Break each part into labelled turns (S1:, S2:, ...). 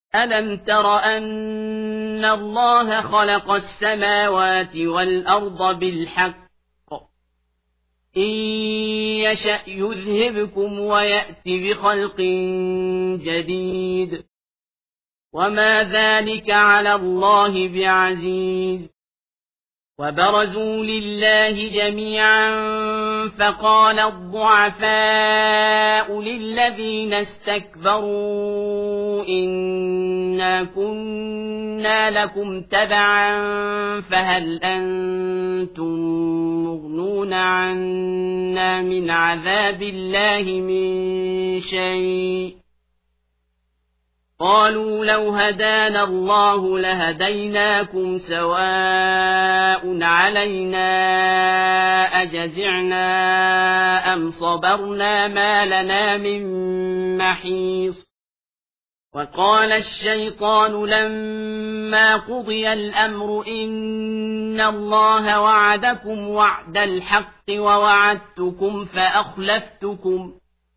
S1: ألم تر أن الله خلق السماوات والأرض بالحق إن يشأ يذهبكم ويأت بخلق جديد وما ذلك على الله بعزيز وبرزوا لله جميعا فقال الضعفاء للذين استكبروا إنا كنا لكم تبعا فهل أنتم مغنون عنا من عذاب الله من شيء قالوا لو هدانا الله لهديناكم سواء علينا أجزعنا أم صبرنا ما لنا من محيص وقال الشيطان لما قضي الأمر إن الله وعدكم وعد الحق ووعدتكم فأخلفتكم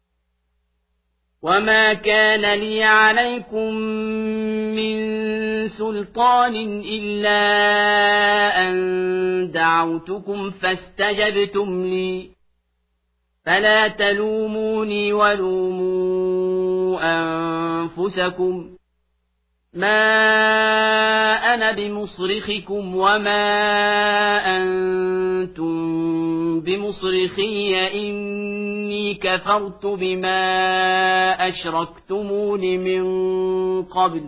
S1: وما كان لي عليكم من سلطان إلا أن دعوتكم فاستجبتم لي فلا تلوموني ولوموا أنفسكم ما أنا بمصرخكم وما أنتم بمصرخي إني كفرت بما أشركتمون من قبل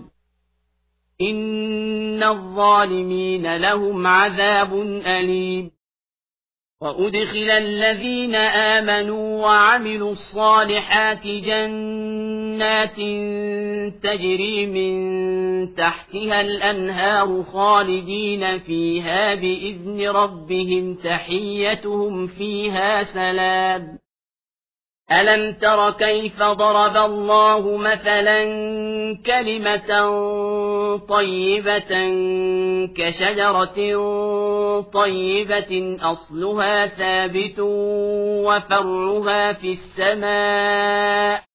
S1: إن الظالمين لهم عذاب أليم وأدخل الذين آمنوا وعملوا الصالحات جنات تجري من تحتها الأنهار خالدين فيها بإذن ربهم تحيتهم فيها سلام ألم تر كيف ضرب الله مثلا كلمة طيبة كشجرة طيبة أصلها ثابت وفرعها في السماء